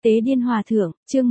Tế Điên Hòa Thượng, chương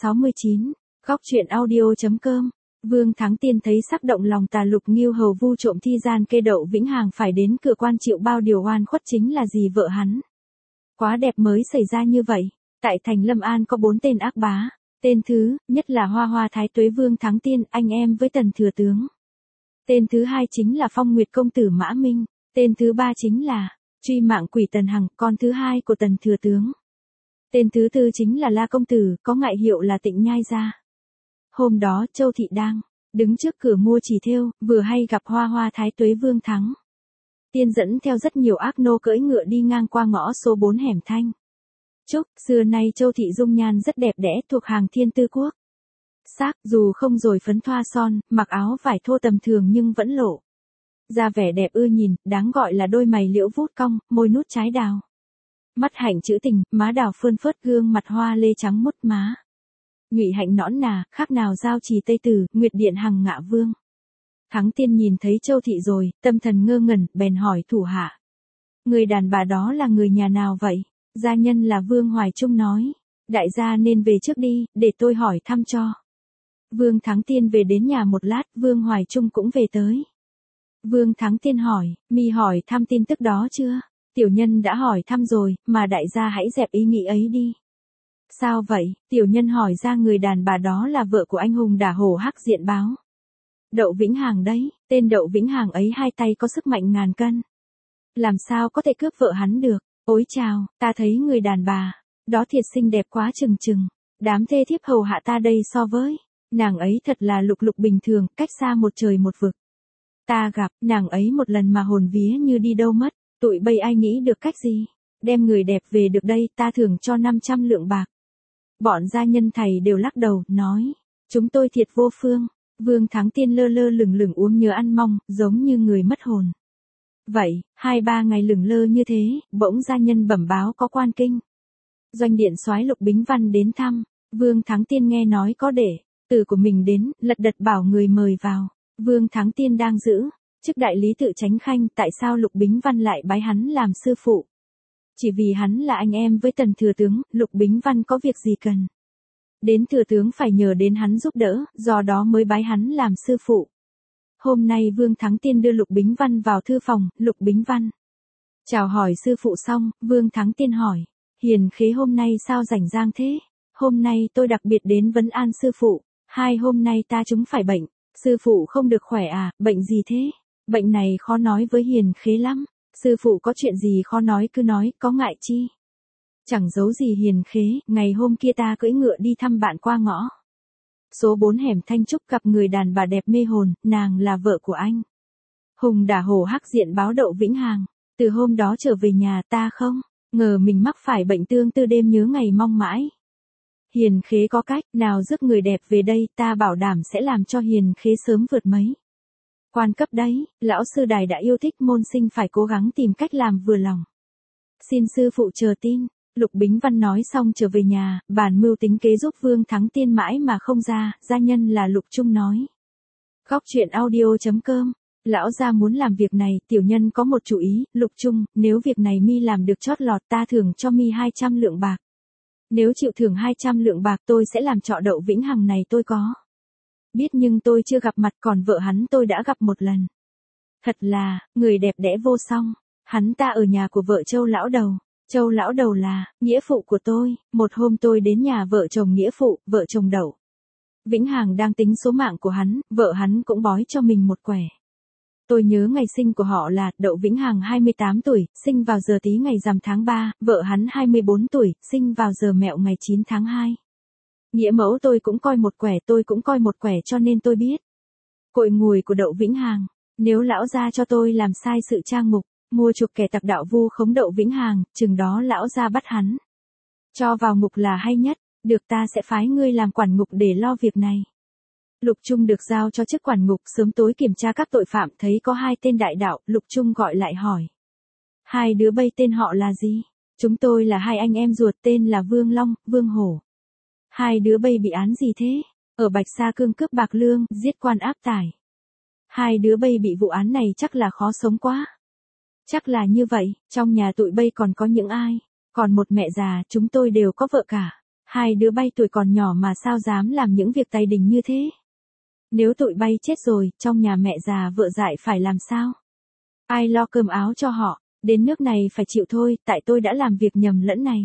169, góc truyện audio.com. Vương Thắng Tiên thấy sắp động lòng tà Lục Nghiêu hầu vu trộm thi gian kê Đậu Vĩnh Hằng phải đến cửa quan chịu bao điều oan khuất chính là gì vợ hắn. Quá đẹp mới xảy ra như vậy. Tại thành Lâm An có 4 tên ác bá. Tên thứ nhất là Hoa Hoa Thái Tuế Vương Thắng Tiên, anh em với Tần Thừa Tướng. Tên thứ hai chính là Phong Nguyệt Công Tử Mã Minh. Tên thứ ba chính là Truy Mạng Quỷ Tần Hằng, con thứ hai của Tần Thừa Tướng. Tên thứ tư chính là La Công Tử, có ngại hiệu là Tịnh Nhai Gia. Hôm đó Châu Thị đang đứng trước cửa mua chỉ thêu, vừa hay gặp Hoa Hoa Thái Tuế Vương Thắng Tiên dẫn theo rất nhiều ác nô cưỡi ngựa đi ngang qua ngõ số 4 hẻm Thanh Trúc. Xưa nay Châu Thị dung nhan rất đẹp đẽ, thuộc hàng thiên tư quốc sắc, dù không rồi phấn thoa son, mặc áo vải thô tầm thường nhưng vẫn lộ ra vẻ đẹp ưa nhìn, đáng gọi là đôi mày liễu vút cong, môi nút trái đào, mắt hạnh trữ tình, má đào phơn phớt, gương mặt hoa lê trắng mốt má, nhụy hạnh nõn nà, khác nào giao trì Tây Tử, Nguyệt Điện Hằng Ngạ Vương. Thắng Tiên nhìn thấy Châu Thị rồi, tâm thần ngơ ngẩn, bèn hỏi thủ hạ: người đàn bà đó là người nhà nào vậy? Gia nhân là Vương Hoài Trung nói: đại gia nên về trước đi, để tôi hỏi thăm cho. Vương Thắng Tiên về đến nhà một lát, Vương Hoài Trung cũng về tới. Vương Thắng Tiên hỏi: mi hỏi thăm tin tức đó chưa? Tiểu nhân đã hỏi thăm rồi, mà đại gia hãy dẹp ý nghĩ ấy đi. Sao vậy? Tiểu nhân hỏi ra người đàn bà đó là vợ của anh hùng đả hổ Hắc Diện Báo. Đậu Vĩnh Hằng đấy, tên Đậu Vĩnh Hằng ấy hai tay có sức mạnh ngàn cân. Làm sao có thể cướp vợ hắn được? Ôi chào, ta thấy người đàn bà đó thiệt xinh đẹp quá chừng chừng. Đám thê thiếp hầu hạ ta đây so với nàng ấy thật là lục lục bình thường, cách xa một trời một vực. Ta gặp nàng ấy một lần mà hồn vía như đi đâu mất. Tụi bây ai nghĩ được cách gì đem người đẹp về được đây, ta thưởng cho 500 lượng bạc. Bọn gia nhân thầy đều lắc đầu, nói: chúng tôi thiệt vô phương. Vương Thắng Tiên lơ lơ lửng lửng uống nhớ ăn mong, giống như người mất hồn. Vậy, 2-3 ngày lửng lơ như thế, bỗng gia nhân bẩm báo có quan kinh. Doanh điện soái Lục Bính Văn đến thăm. Vương Thắng Tiên nghe nói có đệ tử của mình đến, lật đật bảo người mời vào. Vương Thắng Tiên đang giữ chức đại lý tự chánh khanh, tại sao Lục Bính Văn lại bái hắn làm sư phụ? Chỉ vì hắn là anh em với Tần Thừa Tướng, Lục Bính Văn có việc gì cần đến Thừa Tướng phải nhờ đến hắn giúp đỡ, do đó mới bái hắn làm sư phụ. Hôm nay Vương Thắng Tiên đưa Lục Bính Văn vào thư phòng. Lục Bính Văn chào hỏi sư phụ xong, Vương Thắng Tiên hỏi: Hiền Khế hôm nay sao rảnh rang thế? Hôm nay tôi đặc biệt đến vấn an sư phụ. 2 hôm nay ta chúng phải bệnh. Sư phụ không được khỏe à? Bệnh gì thế? Bệnh này khó nói với Hiền Khế lắm. Sư phụ có chuyện gì khó nói cứ nói, có ngại chi? Chẳng giấu gì Hiền Khế, ngày hôm kia ta cưỡi ngựa đi thăm bạn qua ngõ số 4 hẻm Thanh Trúc, gặp người đàn bà đẹp mê hồn, nàng là vợ của anh hùng đả hổ Hắc Diện Báo Đậu Vĩnh Hằng. Từ hôm đó trở về nhà, ta không ngờ mình mắc phải bệnh tương tư, đêm nhớ ngày mong mãi. Hiền Khế có cách nào rước người đẹp về đây, ta bảo đảm sẽ làm cho Hiền Khế sớm vượt mấy quan cấp đấy. Lão sư đài đã yêu thích môn sinh, phải cố gắng tìm cách làm vừa lòng. Xin sư phụ chờ tin. Lục Bính Văn nói xong trở về nhà, bàn mưu tính kế giúp Vương Thắng Tiên mãi mà không ra. Gia nhân là Lục Trung nói: góc truyện audio.com. Lão gia muốn làm việc này, tiểu nhân có một chủ ý. Lục Trung, nếu việc này mi làm được chót lọt, ta thưởng cho mi 200 lượng bạc. Nếu chịu thưởng 200 lượng bạc, tôi sẽ làm trọ Đậu Vĩnh Hằng này. Tôi có biết nhưng tôi chưa gặp mặt, còn vợ hắn tôi đã gặp một lần. Thật là người đẹp đẽ vô song. Hắn ta ở nhà của vợ Châu lão đầu. Châu lão đầu là nghĩa phụ của tôi. Một hôm tôi đến nhà vợ chồng nghĩa phụ, vợ chồng Đậu Vĩnh Hằng đang tính số mạng của hắn, vợ hắn cũng bói cho mình một quẻ. Tôi nhớ ngày sinh của họ là Đậu Vĩnh Hằng 28 tuổi, sinh vào giờ Tý ngày rằm tháng 3, vợ hắn 24 tuổi, sinh vào giờ Mẹo ngày 9 tháng 2. Nghĩa mẫu tôi cũng coi một quẻ, tôi cũng coi một quẻ, cho nên tôi biết cội nguồn của Đậu Vĩnh Hằng. Nếu lão gia cho tôi làm sai sự trang mục, mua chuộc kẻ tặc đạo vu khống Đậu Vĩnh Hằng, chừng đó lão gia bắt hắn cho vào ngục là hay nhất. Được, ta sẽ phái ngươi làm quản ngục để lo việc này. Lục Trung được giao cho chức quản ngục, sớm tối kiểm tra các tội phạm, thấy có 2 tên đại đạo. Lục Trung gọi lại hỏi: 2 đứa bây tên họ là gì? Chúng tôi là 2 anh em ruột, tên là Vương Long, Vương Hổ. 2 đứa bây bị án gì thế? Ở Bạch Sa Cương cướp bạc lương, giết quan áp tải. 2 đứa bây bị vụ án này chắc là khó sống quá. Chắc là như vậy. Trong nhà tụi bây còn có những ai? Còn một mẹ già, chúng tôi đều có vợ cả. hai đứa bay tuổi còn nhỏ mà sao dám làm những việc tày đình như thế. Nếu tụi bay chết rồi, trong nhà mẹ già vợ dại phải làm sao? Ai lo cơm áo cho họ, đến nước này phải chịu thôi, tại tôi đã làm việc nhầm lẫn này.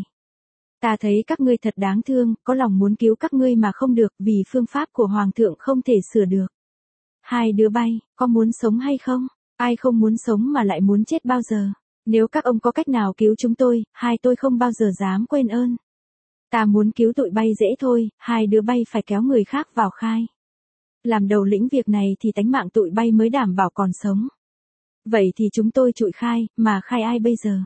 Ta thấy các ngươi thật đáng thương, có lòng muốn cứu các ngươi mà không được vì phương pháp của Hoàng thượng không thể sửa được. Hai đứa bay, có muốn sống hay không? Ai không muốn sống mà lại muốn chết bao giờ? Nếu các ông có cách nào cứu chúng tôi không bao giờ dám quên ơn. Ta muốn cứu tụi bay dễ thôi, hai đứa bay phải kéo người khác vào khai. Làm đầu lĩnh việc này thì tánh mạng tụi bay mới đảm bảo còn sống. Vậy thì chúng tôi trụi khai, mà khai ai bây giờ?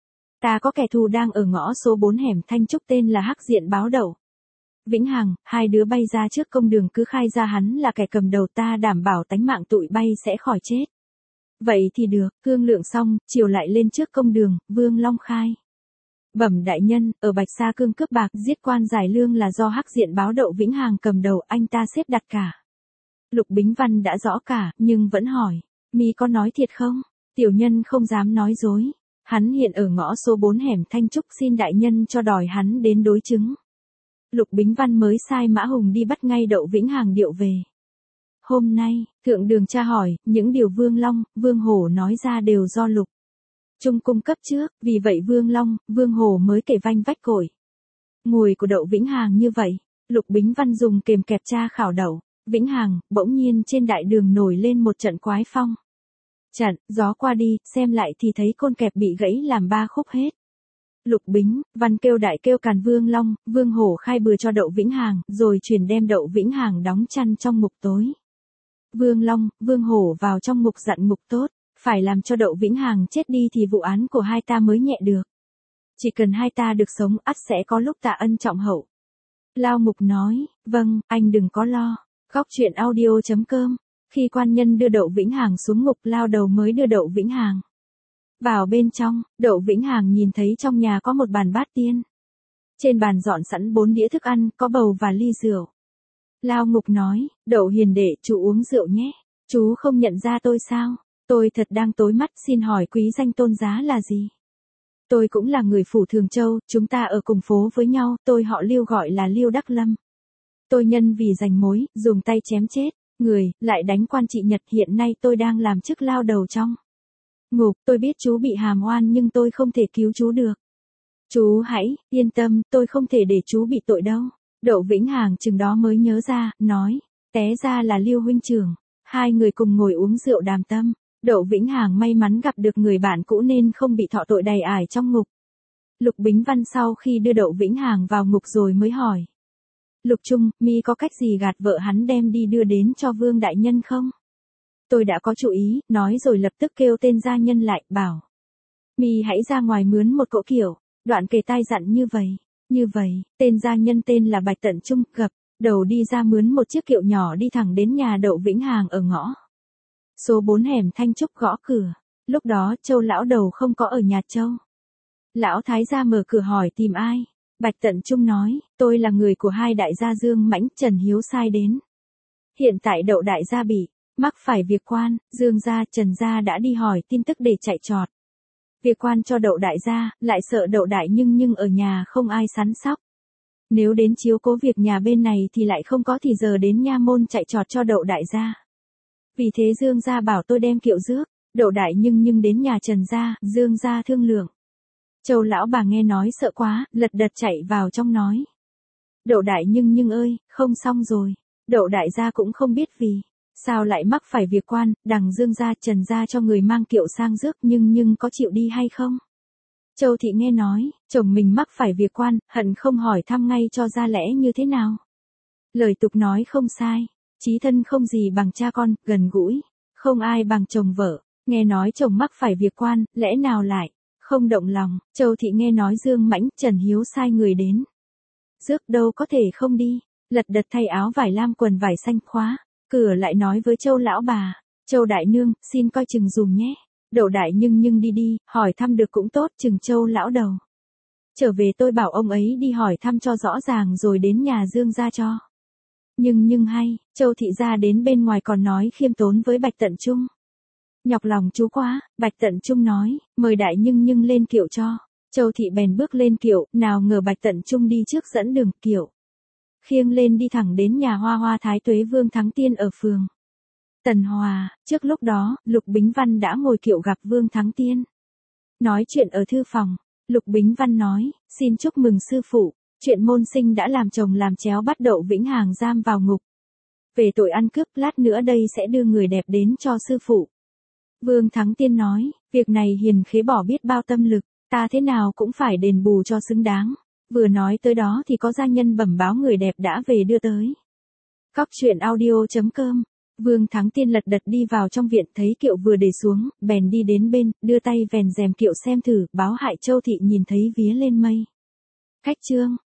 Ta có kẻ thù đang ở ngõ số 4 hẻm Thanh Trúc tên là Hắc Diện Báo Đậu. Vĩnh Hằng, hai đứa bay ra trước công đường cứ khai ra hắn là kẻ cầm đầu, ta đảm bảo tánh mạng tụi bay sẽ khỏi chết. Vậy thì được, thương lượng xong, chiều lại lên trước công đường, Vương Long khai. Bẩm đại nhân, ở Bạch Sa Cương cướp bạc giết quan giải lương là do Hắc Diện Báo Đậu Vĩnh Hằng cầm đầu, anh ta xếp đặt cả. Lục Bính Văn đã rõ cả, nhưng vẫn hỏi, mi có nói thiệt không? Tiểu nhân không dám nói dối. Hắn hiện ở ngõ số 4 hẻm Thanh Trúc, xin đại nhân cho đòi hắn đến đối chứng. Lục Bính Văn mới sai Mã Hùng đi bắt ngay Đậu Vĩnh Hằng điệu về. Hôm nay, thượng đường tra hỏi, những điều Vương Long, Vương Hổ nói ra đều do Lục Trung cung cấp trước, vì vậy Vương Long, Vương Hổ mới kể vanh vách cội ngồi của Đậu Vĩnh Hằng như vậy. Lục Bính Văn dùng kềm kẹp tra khảo Đậu Vĩnh Hằng, bỗng nhiên trên đại đường nổi lên một trận quái phong. Trận, gió qua đi, xem lại thì thấy côn kẹp bị gãy làm 3 khúc hết. Lục Bính Văn kêu đại kêu càn Vương Long, Vương Hổ khai bừa cho Đậu Vĩnh Hằng, rồi chuyển đem Đậu Vĩnh Hằng đóng chăn trong ngục tối. Vương Long, Vương Hổ vào trong ngục dặn ngục tốt, phải làm cho Đậu Vĩnh Hằng chết đi thì vụ án của hai ta mới nhẹ được. Chỉ cần hai ta được sống ắt sẽ có lúc tạ ân trọng hậu. Lao Ngục nói, vâng, anh đừng có lo. Góc truyện audio.com. Khi quan nhân đưa Đậu Vĩnh Hằng xuống ngục, Lao Đầu mới đưa Đậu Vĩnh Hằng vào bên trong. Đậu Vĩnh Hằng nhìn thấy trong nhà có một bàn bát tiên. Trên bàn dọn sẵn 4 đĩa thức ăn, có bầu và ly rượu. Lao Ngục nói, Đậu hiền đệ, chú uống rượu nhé. Chú không nhận ra tôi sao? Tôi thật đang tối mắt, xin hỏi quý danh tôn giá là gì? Tôi cũng là người phủ Thường Châu, chúng ta ở cùng phố với nhau, tôi họ Lưu gọi là Lưu Đắc Lâm. Tôi nhân vì giành mối, dùng tay chém chết người, lại đánh quan trị Nhật, hiện nay tôi đang làm chức lao đầu trong ngục. Tôi biết chú bị hàm oan nhưng tôi không thể cứu chú được. Chú hãy yên tâm, tôi không thể để chú bị tội đâu. Đậu Vĩnh Hằng chừng đó mới nhớ ra, nói, té ra là Lưu huynh trưởng. Hai người cùng ngồi uống rượu đàm tâm. Đậu Vĩnh Hằng may mắn gặp được người bạn cũ nên không bị thọ tội đầy ải trong ngục. Lục Bính Văn sau khi đưa Đậu Vĩnh Hằng vào ngục rồi mới hỏi, Lục Trung, mi có cách gì gạt vợ hắn đem đi đưa đến cho Vương đại nhân không? Tôi đã có chủ ý, nói rồi lập tức kêu tên gia nhân lại, bảo, mi hãy ra ngoài mướn một cỗ kiệu. Đoạn kề tai dặn như vậy, tên gia nhân tên là Bạch Tận Trung, gập đầu đi ra mướn một chiếc kiệu nhỏ đi thẳng đến nhà Đậu Vĩnh Hằng ở ngõ số 4 hẻm Thanh Trúc, gõ cửa. Lúc đó Châu lão đầu không có ở nhà Châu. Lão thái gia mở cửa hỏi tìm ai. Bạch Tận Trung nói, tôi là người của hai đại gia Dương Mãnh, Trần Hiếu sai đến. Hiện tại Đậu đại gia bị mắc phải việc quan, Dương gia, Trần gia đã đi hỏi tin tức để chạy trọt việc quan cho Đậu đại gia, lại sợ Đậu đại nhưng ở nhà không ai săn sóc. Nếu đến chiếu cố việc nhà bên này thì lại không có thì giờ đến nha môn chạy trọt cho Đậu đại gia. Vì thế Dương gia bảo tôi đem kiệu rước Đậu đại nhưng đến nhà Trần gia, Dương gia thương lượng. Châu lão bà nghe nói sợ quá, lật đật chạy vào trong nói, Đậu đại nhưng ơi, không xong rồi. Đậu đại gia cũng không biết vì sao lại mắc phải việc quan, đằng Dương gia, Trần gia cho người mang kiệu sang rước nhưng có chịu đi hay không? Châu thị nghe nói, chồng mình mắc phải việc quan, hận không hỏi thăm ngay cho ra lẽ như thế nào. Lời tục nói không sai, chí thân không gì bằng cha con, gần gũi, không ai bằng chồng vợ. Nghe nói chồng mắc phải việc quan, lẽ nào lại không động lòng. Châu thị nghe nói Dương Mãnh, Trần Hiếu sai người đến rước, đâu có thể không đi. Lật đật thay áo vải lam quần vải xanh khóa cửa lại nói với Châu lão bà, Châu đại nương, xin coi chừng dùm nhé. Đậu đại nhưng đi, hỏi thăm được cũng tốt, chừng Châu lão đầu trở về tôi bảo ông ấy đi hỏi thăm cho rõ ràng rồi đến nhà Dương gia cho. Nhưng hay, Châu thị ra đến bên ngoài còn nói khiêm tốn với Bạch Tận Trung. Nhọc lòng chú quá, Bạch Tận Trung nói, mời đại nhưng lên kiệu cho. Châu Thị bèn bước lên kiệu, nào ngờ Bạch Tận Trung đi trước dẫn đường, kiệu khiêng lên đi thẳng đến nhà Hoa Hoa Thái Tuế Vương Thắng Tiên ở phường Tần Hòa. Trước lúc đó, Lục Bính Văn đã ngồi kiệu gặp Vương Thắng Tiên. Nói chuyện ở thư phòng, Lục Bính Văn nói, xin chúc mừng sư phụ, chuyện môn sinh đã làm chồng làm chéo bắt Đậu Vĩnh Hàng giam vào ngục. Về tội ăn cướp, lát nữa đây sẽ đưa người đẹp đến cho sư phụ. Vương Thắng Tiên nói, việc này Hiền Khế bỏ biết bao tâm lực, ta thế nào cũng phải đền bù cho xứng đáng. Vừa nói tới đó thì có gia nhân bẩm báo người đẹp đã về đưa tới. Cóc truyện audio.com. Vương Thắng Tiên lật đật đi vào trong viện, thấy kiệu vừa để xuống, bèn đi đến bên, đưa tay vèn rèm kiệu xem thử, báo hại Châu Thị nhìn thấy vía lên mây. Khách chương.